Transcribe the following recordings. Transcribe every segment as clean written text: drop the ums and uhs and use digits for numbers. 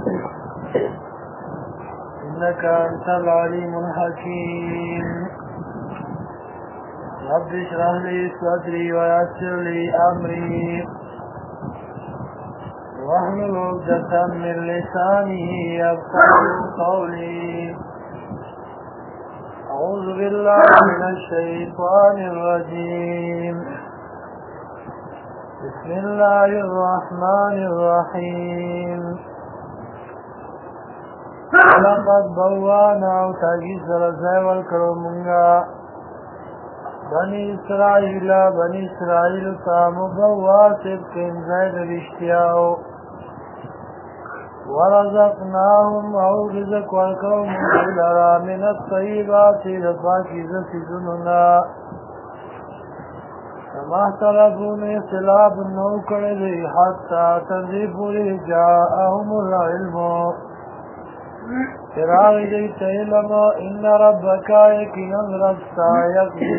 إنك أنت العليم الحكيم رب اشرح لي صدري ويسر لي أمري واحلل عقدة من لساني يفقهوا قولي أعوذ بالله من الشيطان الرجيم بسم الله الرحمن الرحيم ولقد بوانا وتاجيز رزاي والكرمونغا بني إسرائيل تامبوا سبكين زيد الاشتياء ورزقناهم أو رزق والقوم لرا من الطيبات لفاكزة سننا فما اختلفوا من اختلاف النوكر ذي حتى تنذيبوا جاءهم العلم فراغ دیت علم ان ربک یقینا ربستا یقضی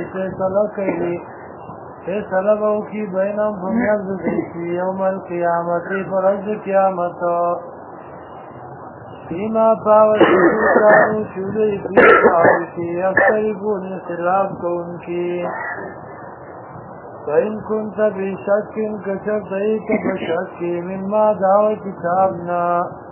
فیصلہ کی بینم بمیز دیتی یوم القیامت فرج قیامت فیما پاوتی کانو چودی کی پاوتی اختریبون خلاف کون کی فإن كنت بشك كشف ذيك بشك مما دعوة كتابنا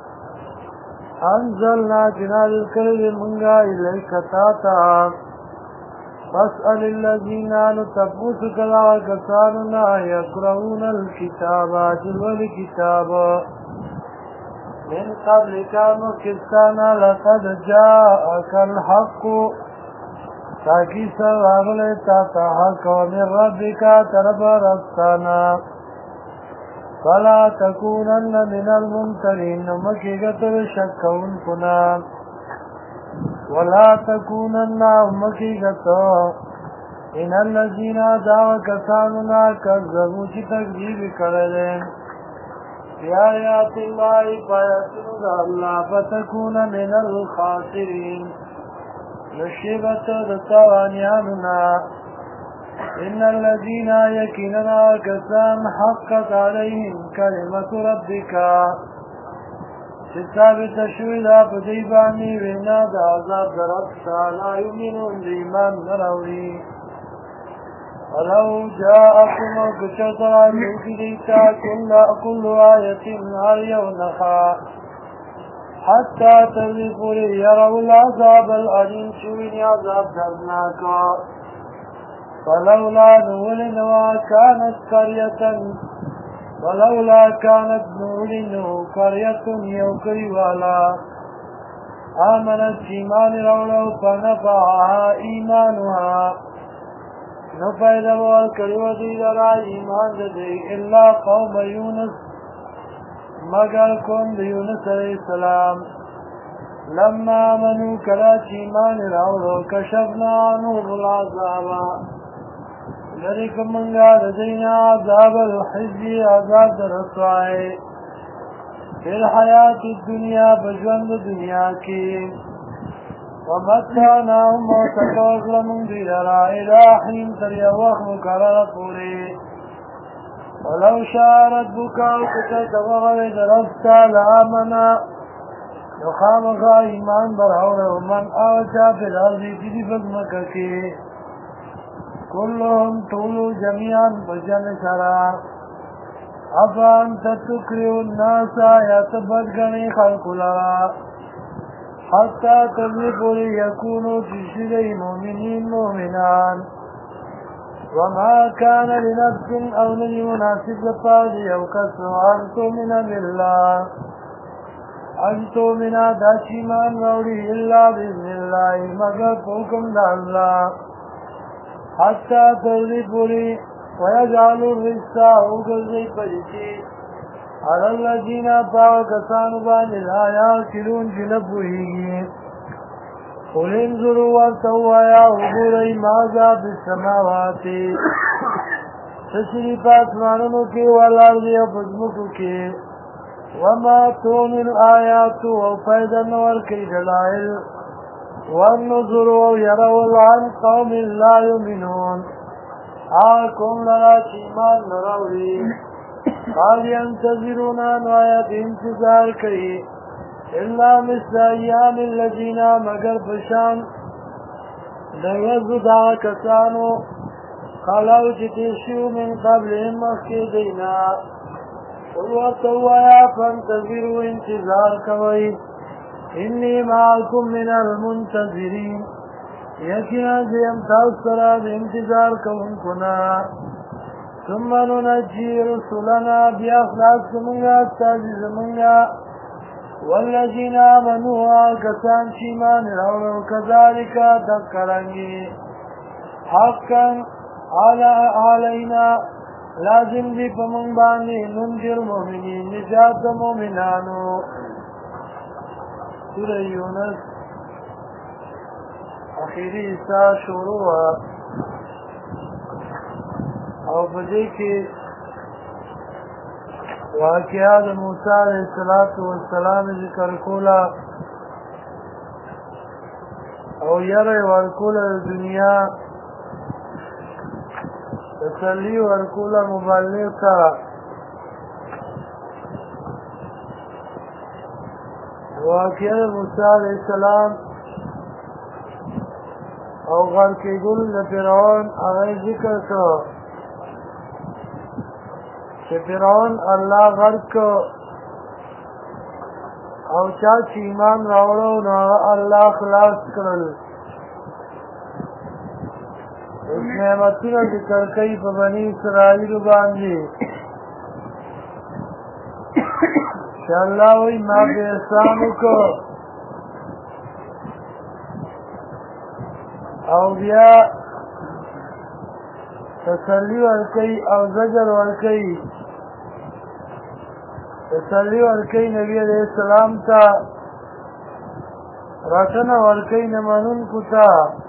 انزلنا جنال الكرد منغا إليك تاتا فاسأل الذين نتفوس كلا كساننا يقرؤون الكتاب جلو الكتاب من قبل كانوا كستانا لقد جاءك الحق تاكي سواغل تاتا حق ومن ربك ترب ربتانا فلا تكونن من الممترين مكيغة شكون كنا ولا تكونن مكيغة إن الذين دعوا كساننا كذبوا تكذيب كردين في آيات الله فيسرد الله فتكون من الخاسرين نشبت دتوانياننا إن الذين يكننا كسان حقت عليهم كلمة ربك ستابت شويدا فديباني ونا دا عذاب دربتا لا يؤمنون بإيمان نروي ولو جاءكم كشطرا يوكديتا كل آية هريونخا حتى تذكر يروا العذاب الأليم شوين عذاب درناكا ولولا كانت نولنه قرية يوكري والا آمنت إيمان رولو فنفعها إيمانها نفيد والكريوة لرا إيمان لدي إلا قوم يونس مگر قوم يونس عليه السلام لما آمنوا كرات إيمان رولو كشفنا عنه العذاب لذلك منغا لدينا عذاب الحزي عذاب الرسوائي في الحياة الدنيا بجوند الدنيا کی ومتعناهم وتكوزل من دلرا إلى حين تريوخ مكرر پوری ولو شاء ربك وكتت وغرد رفتا لآمنا يخامخا ایمان برحوله من آوچا في الأرض تدی فزمککی كلهم طولوا جميعا بجن سرا أفأنت تكره الناس يتبدغني خلق لرا حتى تذبوا ليكونوا تشري مؤمنين مؤمنان وما كان لنفس أو للمناسب لفاضي أو كسر أن تؤمن بالله أن تؤمن داشمان مولي إلا بإذن الله مگر حكم الله حتى تذبوا لي ويجعلوا الرزق وقضي فجتي على الذين باو كسانوا بان لا يأكلون جنبوه قل انظروا وارتوا يا عبوري ماذا بالسماوات تشريفات معنونك والأرض وفزمكك وما تغني الآيات وفيدا والكي دلائل والنظر يروا عن قوم لا يؤمنون آكم لنا شيمان نروي قال ينتظرون نوايا انتظار كي الا مثل ایام الذین مگر پشان دیوزو دا کسانو خلاو چی تیشیو من قبلهم مخی دینا قلواتو آیا فانتظرو انتظار کوئی انی معاکم من المنتظرین یقینا زیم تاثرات انتظار کون کنا ثم ننجی رسولنا بیاخلاق زمنگا تازی زمنگا والذین آمنوا کسان چیمان راولو کذالک تذکرنگی حقا علینا لازم دی پمون باندې ننذر مومنین نجات مومنانو سورہ یونس اخیری حصہ شروع او بدې کې واقعہ د موسی علیہ السلام ذکر کولا او یره ورکولا دنیا تسلی ورکولا مبلغ تا واقعہ موسی علیہ السلام او غر کې ګل د فرعون هغه ذکر شو چې فرعون الله غرق او چا چې ایمان راوړو نو الله خلاص کړل نعمتونه ذکر کوي په بني اسرائیل باندې چې الله وایي ما به احسان وکړ او بیا تسلی ورکوي او زجر ورکوي تسلی ورکوي نبی علیہ السلام ته رټنه ورکوي نه منونکو ته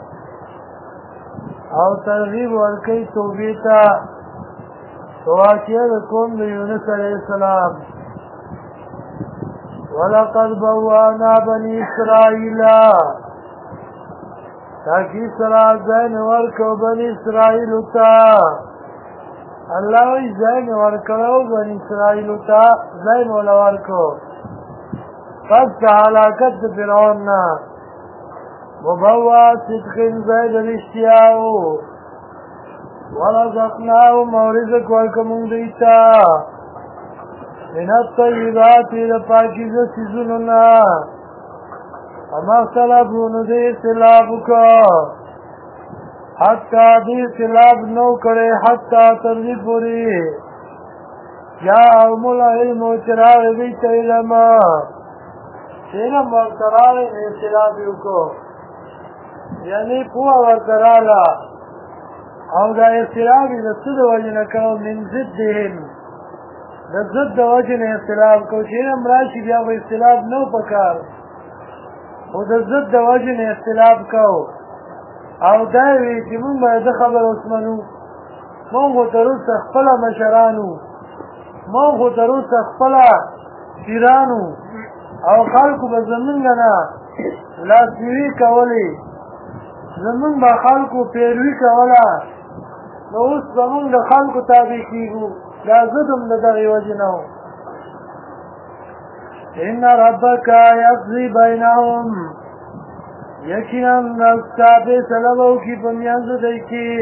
او ترغیب ورکوي توبې ته واقعه د قوم د یونس علیہ السلام ولقد بوانا بني اسرائیل تاکی سرا زین ورکو بنی اسرائیل تا اللہ وی زین ورکو بنی اسرائیل تا زین ولا ورکو پس حلاکت فرعون مبوا صدقین زید الاشتیاؤ ورزقناو مورزق ورکمون دیتا من الطیبات لپاکیز سیزننا اما اختلافونو دے اختلافو کا حتی دے اختلاف نو کرے حتی ترغیب پوری یا اومول علم و چراغ بیت علم چینم ورطراغ اختلافیو کو یعنی پوہ ورطراغا او دا اختلافی دا صد وجن کرو من ضدهم دا ضد وجن اختلاف کو چینم راشی بیا و اختلاف نو پکار او د ضد د وجه نه اختلاف کو او دا وی چې موږ باید خبر اوسمنو موږ تر اوسه خپل مشرانو موږ تر اوسه خپل پیرانو او خلکو به زمونږ نه لاسوي کولی زمونږ به خلکو پیروي کوله نو اوس زمونږ د خلکو تابع کېږو دا ضد هم د دغې وجې نه و ان ربک یقضی بینهم یقینا رب سلبو کی پمیانز دیکی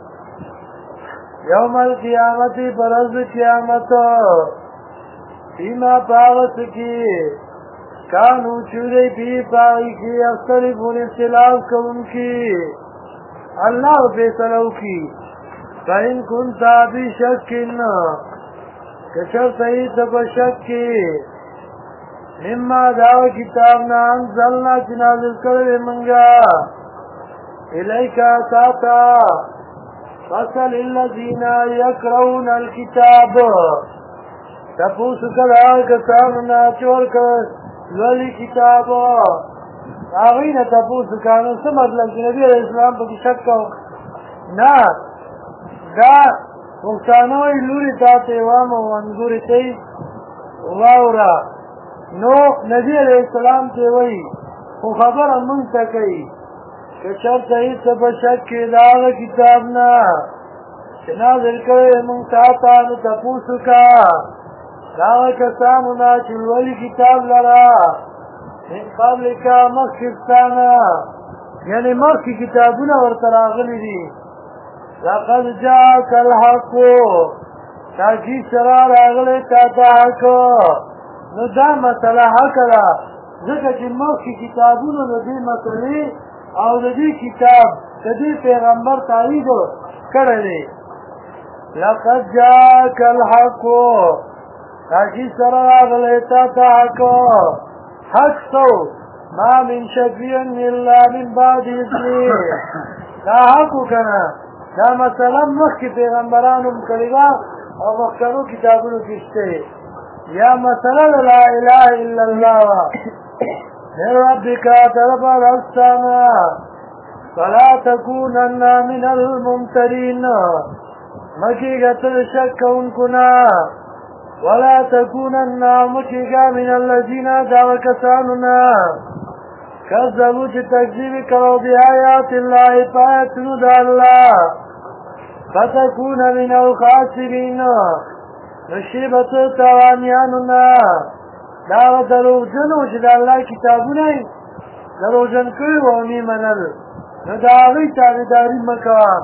یوم القیامت برز قیامت فیما پاوت کی کانو چوری پی پاوی کی اختلفون اختلاف کون کی اللہ فیصلو کی فإن کنتا بی شکن کشر سید بشک کی مما داو کتابنا انزلنا چنازل کرده منگا الیکا ساتا فصل اللذین یکرون الكتاب تپوس کلا کساننا چور کر لولی کتاب آغین تپوس کانو سمطلب کہ نبی علیہ السلام پا کی شک کو نا دا مختانوی لولی تاتے وامو انگوری تی واورا نو نبی علیہ السلام ته وی خو خبره مونږ ته کوي که چېرته هېڅ په شک کې د هغه کتاب نه چې نازل کړی مونږ تا ته نو تپوس وکړه د هغه کسانو نه چې لولي کتاب لره من قبلک مخکستانا یعنی مخی کتابونه ورته راغلي دي لقد جاءك الحق تاکي سره راغلی تا ته حق نو دا مسله حق ده ځکه چې مخکې کتابونه د دې مسلې او د دې کتاب د دې پیغمبر تایید کړی دی لقد جاءك الحق تاکي سره راغلی تا ته حق سو ما من شفيع الا من بعد اذنه دا حق کنه دا مثلا مخکې پیغمبرانو کړی او مخکنو کتابونو کې شته یا مثلا لا اله الا الله من ربك طرف السماء فلا تكونن من الممترين مکیگا تر شک انکنا ولا تكونن مکیگا من الذين دعوا کساننا کذبوا چې تکذیب کرو بآیات الله فاتنو د الله فتكون من الخاسرين نشیبت توانیاننا دا دروغجنو چې د الله کتابونه دروغجن کړي و نه منل نو د هغوی تابعداري مه کوه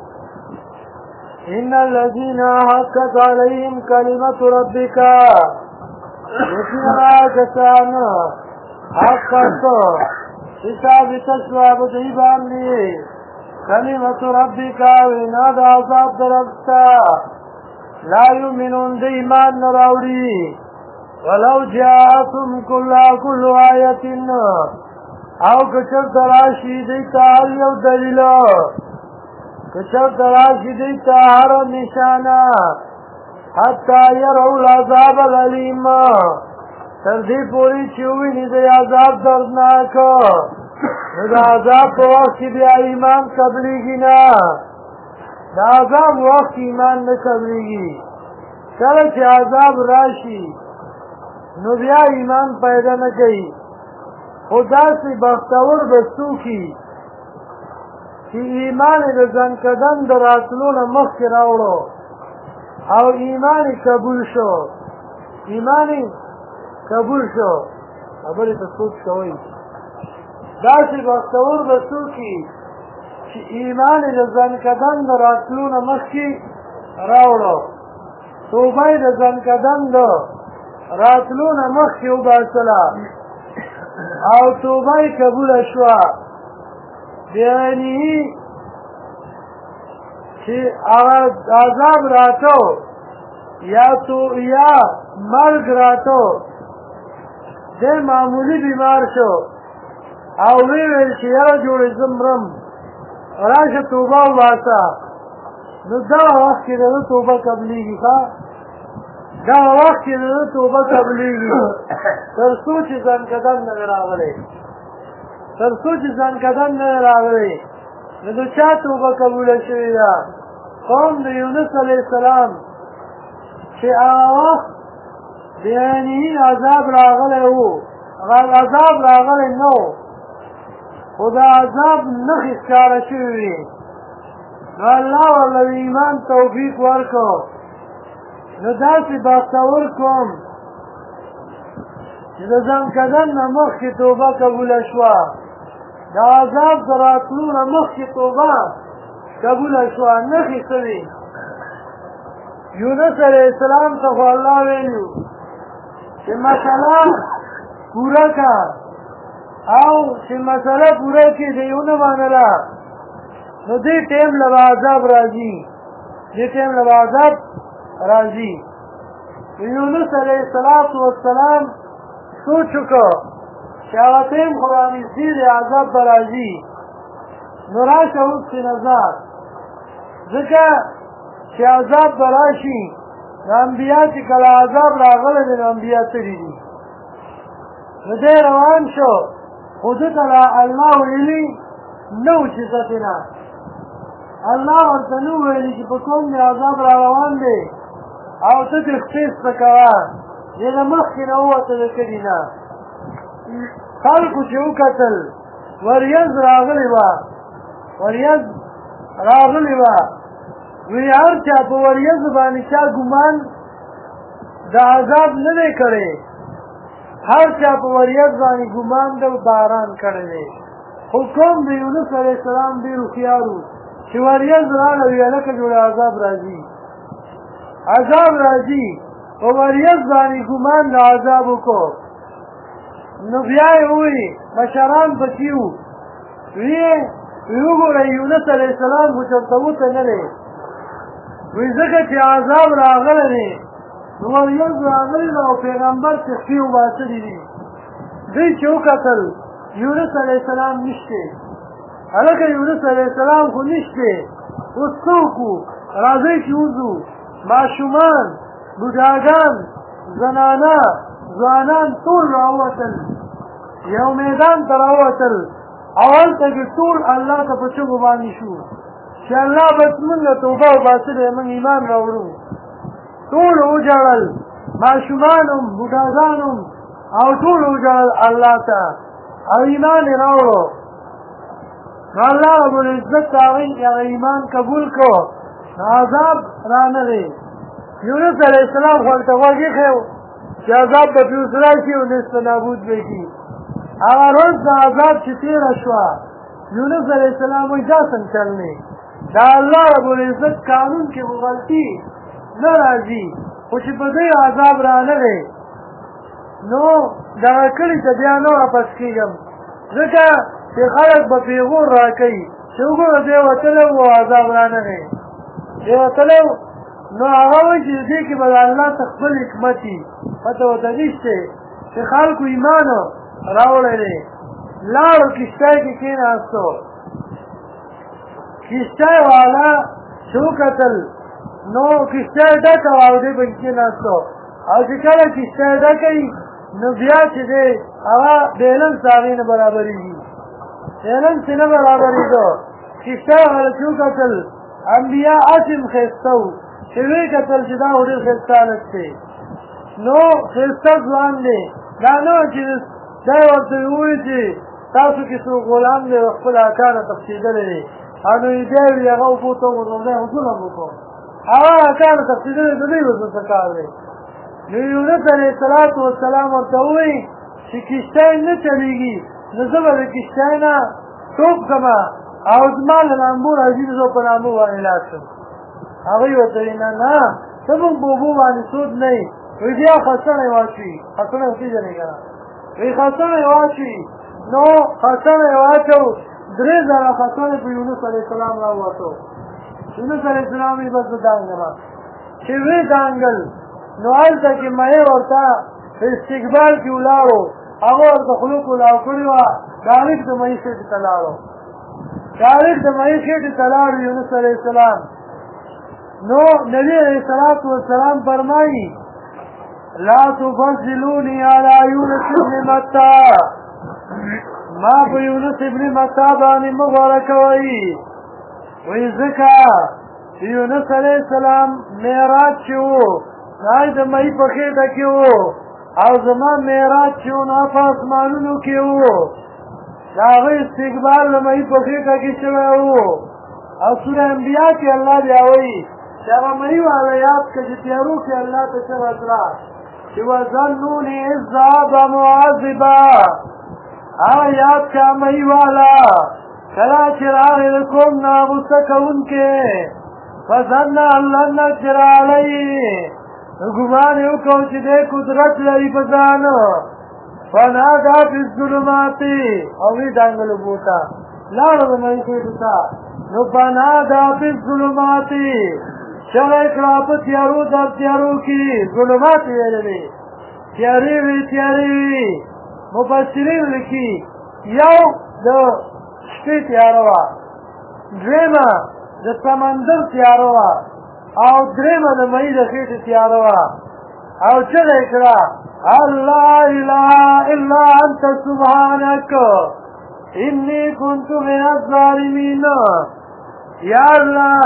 ان الذين حقت عليهم كلمة ربك یقینا کسان حقت حساب تشواب دی باندې كلمة ربك وینا د عذاب درفتا لا يؤمنون د ایمان نه راوړي ولو جاءتهم كل آية او کچر تراشی دیتا هر یو دلیل کچر تراشی دیتا هر نشانه حتی یرو العذاب العلیم تردی پوری چوینی دی عذاب دردناک دا عذاب په وقت کې بیا ایمان قبلیږي نه دا عذاب وقت ایمان نه قبلیږي کله چې عذاب راشي نو بیا ایمان پیدا نه کوي خدا سے بختور بستو کی چې ایمان د ځان کدن د راتلو نه مخکې راوړو او ایمان قبول شو خبرې ته سوچ کوئ داسې بختور بستو کی چې ایمان د ځان کدن د راتلو نه مخکې راوړو توبه د ځان کدن د راتلو نه مخکې وباسله او توبه قبول شوا بیانی چې عذاب راتو یا مرگ راتو د معمولی بیمار شو او ویل چې یاره جوړې زمرم راشه توبه وباسه نو دا وخت کې د توبه قبلیږي دا وخت کې د توبه قبلیږي تر څو چې ځانکدن نه راغلی نو د چا توبه قبوله شوې ده قوم د یونس علیه السلام چې هغه وخت بیاني عذاب راغلی و عذاب راغلی نه خو د عذاب نښې ښکاره شوې وې نو الله ورله ایمان توفیق ورکړو نو داسې بختور کوم چې د ځانکدن نه مخکې توبه قبوله شوه د عذاب د راتلو نه مخکې توبه قبوله شوه نښې څه وې یونس علیه السلام ته خو الله ویلي چې مسله پوره که او چې مسله پوره کړي د یو نه منله نو دې ټیم له به عذاب راځي یونس علیه السلام سوچ وکړو چې هغه ټیم خو رانږدې دی عذاب به راځي نو راشه اوس چې نظر ځکه چې عذاب به راشي نو انبیا چې کله عذاب راغلی دی نو انبیا تللي دي نو دی روان شو خو ده ته الله ویلي نه و چې څه نه الله ورته نه ویلي چې په کوم دی عذاب را روان دی او ته تخصیص څه کوه دې نه مخکې نه ووته د کلي نه خلکو چې وکتل وریځ راغلې وه وی هر چا په وریځ باندې چا ګمان د عذاب نه دی کړی هر چا په وریځ باندې ګمان د باران کړی دی خو کوم د یونس علیه السلام ډېر هوښیار و چې وریځ راغله وي هلکه جوړه عذاب راځي په وریځ باندې ګمان د عذاب وکړو نو بیا یې ووایي مشران پکې وو ویې وګورئ یونس علیه السلام خو چېرته وته نه دی وایي ځکه چې عذاب راغلی دی نو وریځ راغلی ده او پیغمبر تخفي وباسلي دي دوی چې وکتل یونس علیه السلام نشته هلکه یونس علیه السلام خو نشته اوس څه وکړو راځئ چې وځو ماشومان بوډاګان زنانه ځوانان ټول راووتل یو میدان ته راووتل او هلته کې ټول الله ته په چغو باندې شو چې الله بس موږ توبه وباسلې موږ ایمان راوړو ټول وژړل ماشومان هم بوډاګان هم او ټول وژړل الله ته او ایمان یې راوړو نو الله رب العزت هغوی هغه ایمان قبول کړو نو عذاب رانغی یونس علیه السلام خو هلته غوږ ایښی و چې عذاب به پرې اوس راشي او نصف نابود به کړي هغه روز د عذاب چې تېره شوه یونس علیه السلام وایي دا څنګه چل دی دا الله رب العزت قانون کې خو غلطي نه راځي خو چې په دې عذاب رانغی نو دغه کړي ته بیا نه واپس کېږم ځکه چې خلک به پیغور راکوي چې وګوره دی وتلی و عذاب رانغی دی وتلی نو هغه وایي چې دې کې به د الله ته خپل حکمت وي پته ورته نشته چې خلکو ایمان راوړی دی لاړو کشتۍ کې کېناستو کشتۍ والا چې وکتل نو کشتۍ ډکه وه او دې پکې کېناستو او چې کله کشتۍ ډکه وي نو بیا چې دی هغه بیلنس د هغې نه برابرېږي بیلنس یې نه برابرېږو کشتۍ والا چې وکتل انبیا اسم ښایسته و چې ویې کتل چې دا خو ډېر ښایسته هلک دی نو ښایسته ځوان دی دا نه وه چې دی ورته ووایي چې تاسو کې څوک غلام دی او خپل اکا نه تښتېدلی دی او نو یې بیا وي هغه اوبو ته وغورځولی خو ظلم وکړو هغه اکا نه تښتېدلی د دوی به څه کار دی نو یونس علیه السلام ورته ووایي چې کشتۍ نه چلېږي نو زه به د کشتۍ نه ټوپ کړمه او زما له لامبو راځي نو زه په لامبو باندې لاړ شم هغوی ورته وایي نه نه ته موږ په اوبو باندې سود نه یې وایي بیا خڅڼی واچوي خڅڼی وپېژنې که نه وایي خڅڼی واچوي نو خڅڼی یې واچو 3000 خڅڼې په یونس علیه السلام راووتو یونس علیه السلام وایي بس زه دانګم چې ویې دانګل نو هلته کې مې ورته په استقبال کې ولاړو هغه ورته خوله کولاو کړې وه ډایرکټ د مهي خېټې ته لاړو ډایرکټ د مهي خېټې ته لاړو یونس علیه السلام نو نبي علیه السلام فرمایي لا تفضلوني على یونس ابن متى ما په یونس ابن متى باندې مه غوره کوئ وایي ځکه چې یونس علیه السلام معراج چې و هغه د مهي په خېټه کې و او زما معراج چې و نو په اسمانونو کې و د هغه استقبال د مهي په خېټه کې شوی و او سوره انبیا کې الله بیا وایي چې هغه مهي والا یاد کړه چې تیارو کې الله ته چغه کړه چې وظنوني اذ ذهب معذبا هغه یاد کړه مهي والا کله چې راغی د کوم نه غوسه کوونکی فظن ان لن نقدر علیه ګمان یې وکړو چې دی قدرت لري په ځان فنادا فی الظلمات او وی دانګل اوبو ته لاړو د مهي خېټې ته نو فنادا فی الظلمات چغه یې کړه په تیارو در تیارو کې ظلمات ویلې دی تیارې وي تیارې وي مفسرین لیکي یو د شپې تیاره وه دویمه د سمندر تیاره وه او درېمه د مهي د خېټې تیاره وه او چغه یې کړه الله اله الا انت سبحانک انی كنت من الظالمین یا الله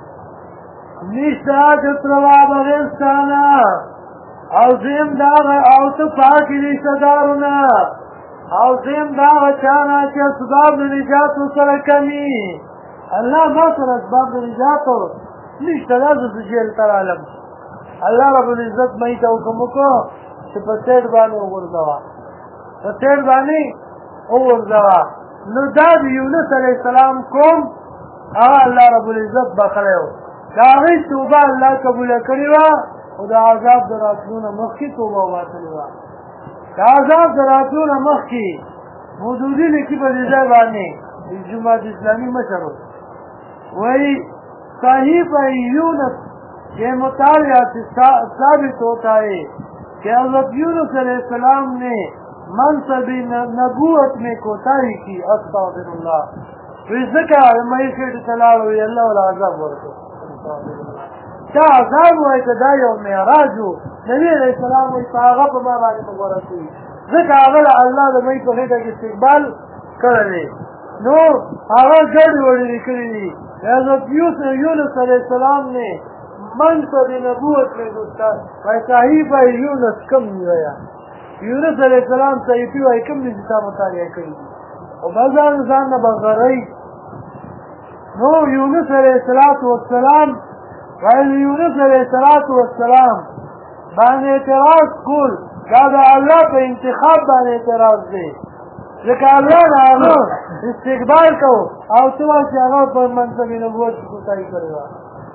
نشته حاجت روا بغیر ستانه او زم داغه او ته پاکې رشته دارونه او زم داغه چا نه چې اسباب د نجات سره کوي الله ما سره اسباب د نجات نشته دا زه جیل ته رالم الله رب العزت مهي ته حکم وکړو چې په سیټ باندې وغورځوه په سیټ باندې وغورځوه نو دا د یونس علیه السلام قوم هغه الله رب العزت بخلی و د هغې توبه الله قبوله کړې وه خو د عذاب د راتلو نه مخکې توبه وباسلې وه د عذاب د راتلو نه مخکې مودودي لیکي په دې ځای باندې جماعت اسلامی مشر وہی صحیفہ یونس کے مطالعہ سے ثابت ہوتا ہے کہ حضرت یونس علیہ السلام نے منصب نبوت میں کوتاہی کی استغفر اللہ تو اس سے کہا میں کہتے تلاڑ ہوئی اللہ والا عذاب ورکو کیا عذاب ہوئے کہ دا یوم معراج ہو نبی علیہ السلام ہوئی پاغا پا ما بانی مغورت ہوئی ذکر اغل اللہ دا میں تو خیدہ کی استقبال کرنے نو هغه ګډ وړي کړی دي حضرت یونس علیه السلام نے منصب نبوت میں دوستان وای صحیفه یونس کم ویا یونس علیه السلام صحیفه وای کم دي چې مطالعه کړی دي او بازار ځان نه بغړی نو یونس علیه السلام وای یونس علیه السلام باندې اعتراض کول دا د الله په انتخاب باندې اعتراض دی لکه الله نه هغه استقبال کو او څه وایي چې هغه په منصب نبوت کې کوتاهي کړې وه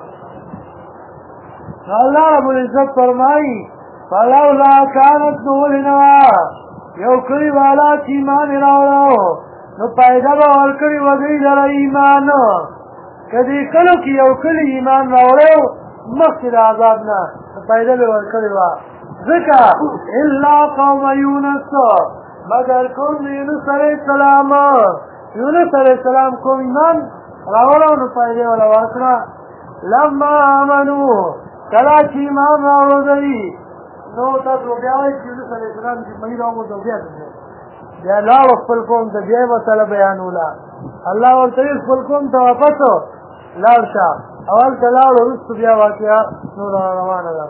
الله رب العزت فرمایي فلولا كانت نولنا یو کلی والا چې ایمان یې راوړو نو پیدا به ورکړي وه دوی لره ایمان که دې کلو کې یو کلي ایمان راوړی مخکې د عذاب نه پیدا به ورکړې وه ځکه الا قوم یونس مگر قوم یونس علیہ السلام یونس علیہ السلام قوم ایمان راوړو نو پیدا ولا ورکړه لما آمنو کله چې ایمان راوړو دوی نو تاسو بیا وایئ چې یونس علیه السلام چې مړي راوغورځو بیا بیا لاړو خپل قوم ته بیا یې مسله بیانوله الله ورته ویل خپل قوم ته واپس لاړ شه او هلته لاړو وروسته بیا واقعه نوره روانه ده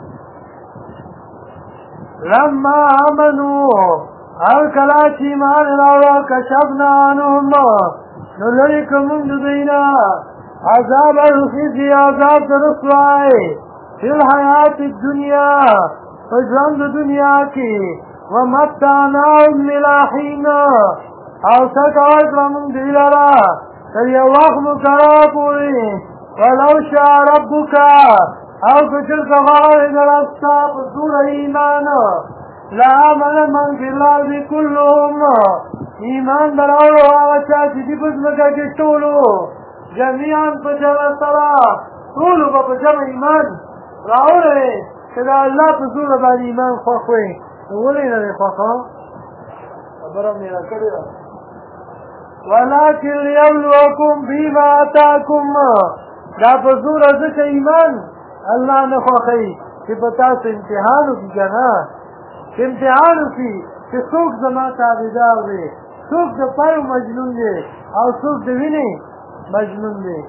لما آمنو هر کله چې ایمان راوړو کشفنا عنهم نو لرې کړو موږ د دوی نه عذاب الخزي عذاب د رسوای فی الحیات الدنیا په ژوند د دنیا کې ومتعناهم إلی حین او څه ورکړه موږ دوی لره تر یو وخت مقرر پورې ولو شاء ربک او که چېرته غواړې د رب ستا په زور ایمان لآمن من فی الارض کلهم ایمان به راوړو هغه چا چې دي په ځمکه کې ټولو جميعا په جمع سره ټولو به په جمع ایمان راوړی چې د الله په زور باندې ایمان خوښ وي نو ولې نه دی خوښه خبره مې راکړې ده ولکن لیبلوکم فیما آتاکم دا په زور ځکه ایمان الله نه خوښوي چې په تاسو امتحان وکړي که نه چې امتحان وکړي چې څوک زما تابعدار دی څوک د پیو مجنون دی او څوک د وینې مجنون دی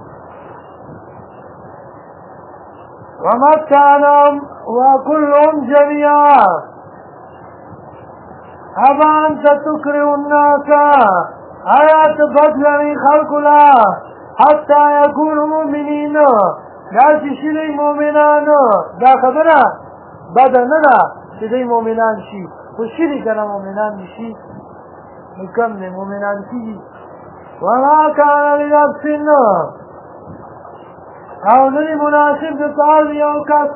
ومتعناهم وكلهم جميعا أفأنت تكره الناس آیات بدلنی خلق لا حتى يكونوا مؤمنين دا چې شي مؤمنان دا خبره بده نه ده چې دوی مؤمنان شي خو شي دي که نه مؤمنان شي نو کم دی مؤمنان کېږي وما كان لنفس او نی مناسب د کار یو کس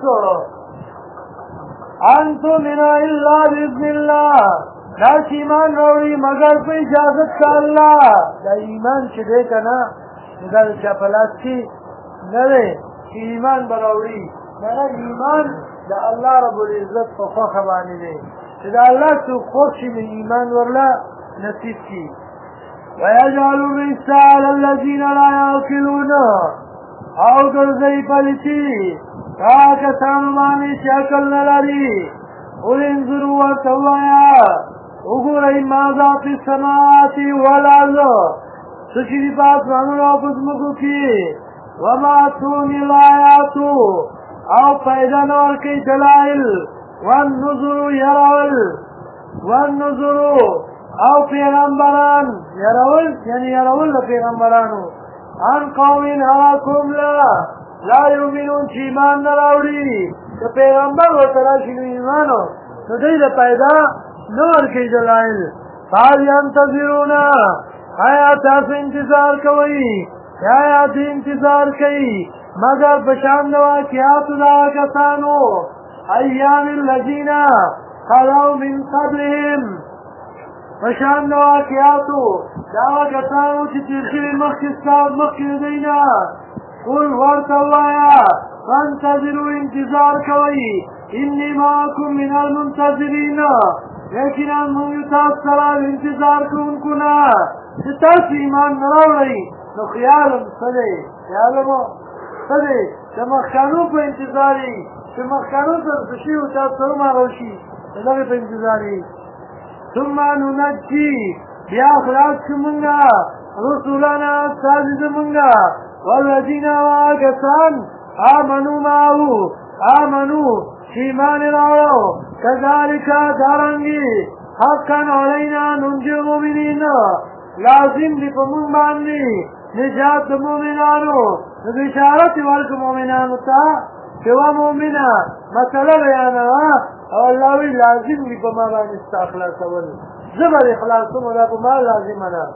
ان تؤمن الا باذن الله دا چې ایمان راوړي مګر په اجازت د الله دا ایمان چې دی که نه دا د چا په لاس کې نه دی چې ایمان به راوړي نه ایمان د الله رب العزت په خوښه باندې دی چې د الله څوک خوښ شي نو ایمان ورله نصیب کړي ويجعلوا الرجس على الذين لا يعقلون او ګرځي پليتي کسانو باندې چې عقل نه لري قل انظروا ورته ووایه وګورئ ماذا فی السماوات والارض څه چې دي په اسمانونو او په ځمکو کې وما تغني الآیات او پیدا نه ورکوي دلایل والنذر یرول والنذر او پیغمبران یرول یعنی یرول د پیغمبرانو ان قوم هاکم لا یؤمنون چې ایمان نه راوړي که پیغمبر ورته راشي نو ایمان نو دی د پیدا نه ورکوي دلایل فهل ینتظرون آیا تاسو انتظار کوئ آیا دوی انتظار کوي مگر په شان د واقعاتو د هغه کسانو ایام الذین خلوا من قبلهم په شان د واقعاتو د هغه کسانو چې تېر شوي مخکې د دوی نه قل ورته ووایه فانتظروا انتظار کوئ انی معکم من المنتظرین یقینا موږ تاسو سره انتظار کوونکو نه چې تاسو ایمان نه راوړئ نو خیال هم څه دی خیال مو څه دی د مخکانو په انتظار یې چې مخکانو سره څه شي و تاسو سره هماغه وشي د دغې په انتظار یې ثم ننجي بیا خلاص کړو مونږه رسولنا استازي زمونږه والذین هغه کسان آمنوا معه آمنوا چې ایمان یې راوړو کذلک دارنګې حقا علینا ننجي المؤمنین لازم دی په مونږ باندې نجات د مؤمنانو نو بشارت یې ورکړو مؤمنانو ته چې وا مؤمنه مسله بیانوه او الله وی لازم دی په ما باندې ستا خلاصول زه به دې خلاصوم دا په ما لازمه ده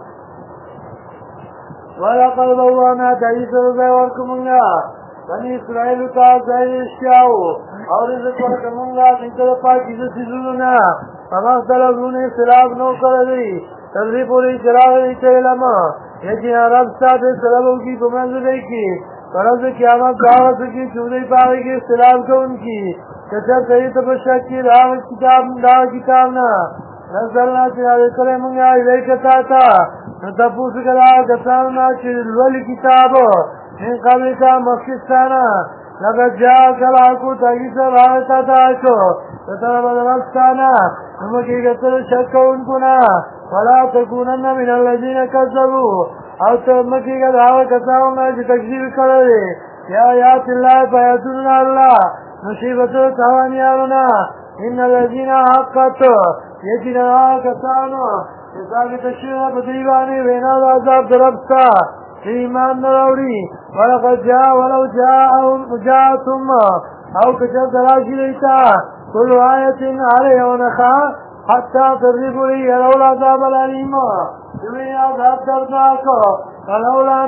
ولقد بوانا دایي سره ځای ورکړو مونږه بني اسرائیلو ته ځای اشیاو او رزق ورکړو مونږه دوی ته د پاکیزه څیزونو نه په مختلف لونه اختلاف نو کړی تر دې پورې چراغ چې علم یقینا رب ستا د سلام وکړي په منځ دی کې پر ورځ قیامت دا ورځ کې چې دوی په هغې کې اختلاف کوونکي که چېرته یې ته په شک کې دا کتاب نه نزلنا چې نازل کړی مونږ الیک تا ته نو تپوس وکړه هغه کسانو نه چې لولي کتاب من قبلک مخکې ستا نه لقد جاءک الحق تحقیق سره راغی تا ته حق د طرفه د رب ستا نه نو مه کېږه ته د شک کوونکو نه ولا تکونن من الذین کذبوا او ته مه کېږه د هغه کسانو نه چې تکذیب کړی دی یا آیات الله په آیاتونو الله مصیبتو تاوانیانو نه ان الذین حقت یقینا هغه کسانو چې ثابته شوې ده په دوی باندې وینا د عذاب د رب ستا چې ایمان نه راوړي ولقد ولو جاءتهم او که چېرته راشي دوی ته كل آیة علیه ونخا حتی ترغبوا لي يروا العذاب الألیم دوی عذاب دردناک فلولا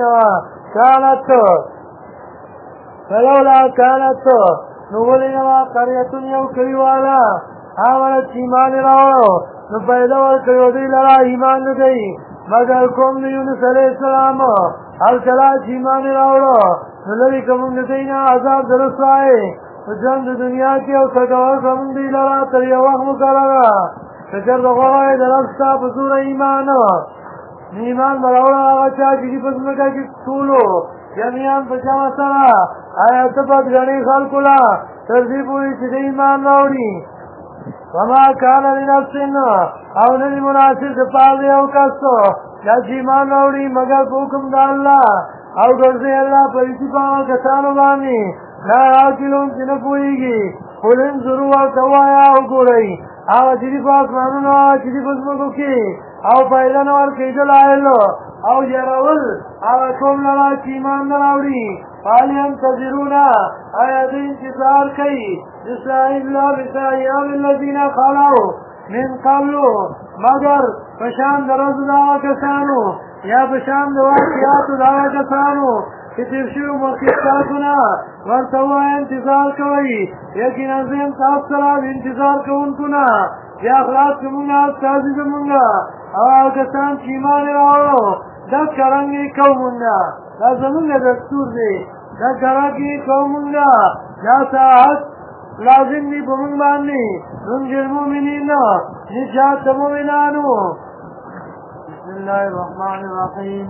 كانت نولنوا قرية یو کلیوالا آمنت ایمان راوړو نو پیدا ورکړو دوی لرا ایمان نه دی مگر قوم د یونس علیه السلام هر کله چې ایمان راوړو نو لرې که موږ د دوی نه عذاب د رسوایۍ په ژوند د دنیا کې او سګور زموږ دوی لرا تر یو وخت مقرره که چېرته غواړئ د رب ستا په زوره ایمان ایمان به راوړه هغه چا چې دي په ځمکه کې ټولو جمیعا په جمع سره آیا ته بد ګڼې خلکو له تر دې پورې چې د ایمان راوړي وما کان لنفس او نه دي مناسب د پاره یو کس دا چې ایمان راوړي مګر په حکم د الله او ګرځي الله په دې په کسانو باندې لا عاقلون چې نه پوهېږي قل انظروا ورته ووایه او ګورئ هغه چې دي په اسمانونو هغه چې دي په ځمکو کې او پیدا نه ورکوي دلایل او یارول هغه قوم لره چې ایمان نه راوړي فهل ینتظرون آیا دوی انتظار کوي بسایام الذین خلوا من قبل مگر په شان د ورځو د هغه کسانو یا په شان د واقعاتو د هغه کسانو چې تېر شوي مخکې ستاسو نه ورته ووایه انتظار کوئ یقینا زه یم تاسو سره د انتظار کوونکو نه بیا خلاص کړو مونږ استازي زمونږ او هغه کسان چې ایمان یې راوړو داسې رنګې کوو مونږ دا زمونږ دستور دی داسې رنګې کوو مونږ دا ساعت لازم دی په مونږ باندې ننجي المؤمنین نجات د مؤمنانو بسم الله الرحمن الرحیم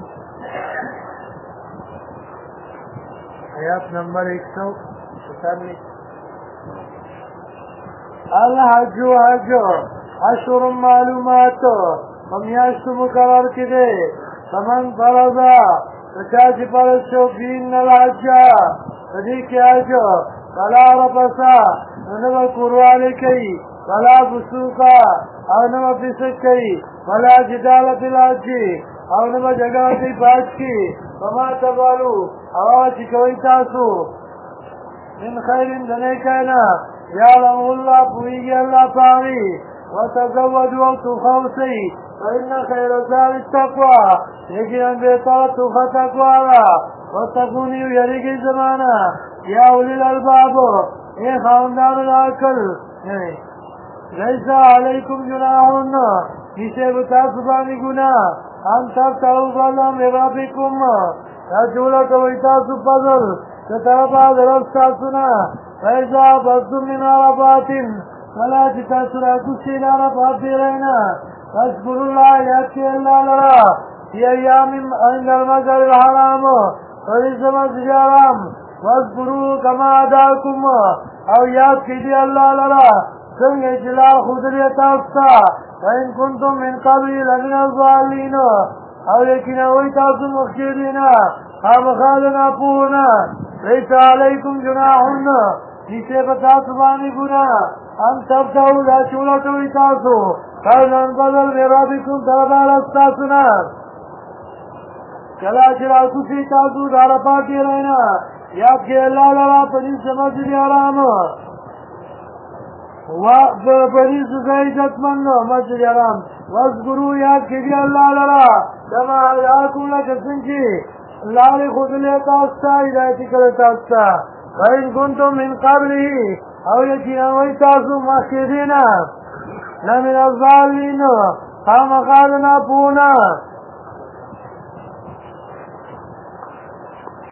آیات نمبر 197 الحج حج اشهر معلومات میاشتو مقرر کی دے فمن فرضا چا چې فرض شو فیهن الحج دې کې حج فلا رفث نه به کوروالی کوي ولا فسوق او نه به فسق کوي ولا جدال فی الحج او نه به جګړه کوي په حج کې وما تفعلوا او چې کوئ تاسو من خیر د نیکۍ نه یعلم الله پوهیږي الله پاغي وتزودوا او تخوصي فإن خير الزاد التقوى یقینا بهتره توخه تقوا ده واتقون یریږي زمانه یا اولی الالباب ای خاوندانو د عقل لیس علیکم جناح نشته به تاسو باندې ګناه ان تبتغوا فضلا من ربکم دا جوړه کوئ تاسو فضل د طرفه د رب ستاسو نه فإذا أفضتم من عرفات کله چې تاسو راکوشئ د عرفات ډېری نه فاذکروا الله یادکړئ الله لره فی ایام عند المشعر الحرام په دې مسجد حرام واذکروا کما هداکم او یاد کړئ الله لره څنګه چې لار ښودلې تاسو ته وإن كنتم من قبل لمن الضالين او یقینا وای تاسو مخکې دي نه خامخا د ناپوه نه لیس علیکم جناح نشته په تاسو باندې ګناه ان تبتغوا دا چوله کوئ تاسو فضلا بدل من ربکم طرفه له ستاسو نه کله چې راکوشئ تاسو د عرفات ډېری نه یاد کړئ الله لره په دې مسجد حرام وبريز عزتمند مسجد حرام واذکروا یاد کړئ الله لره کما هداکم لکه څنګه لارې ښودلې تاسو ته هدایت کړی تاسو ته وإن كنتم من قبله او یقینا وای تاسو مخکې دي نه لمن الضالین خامخا د ناپوه نه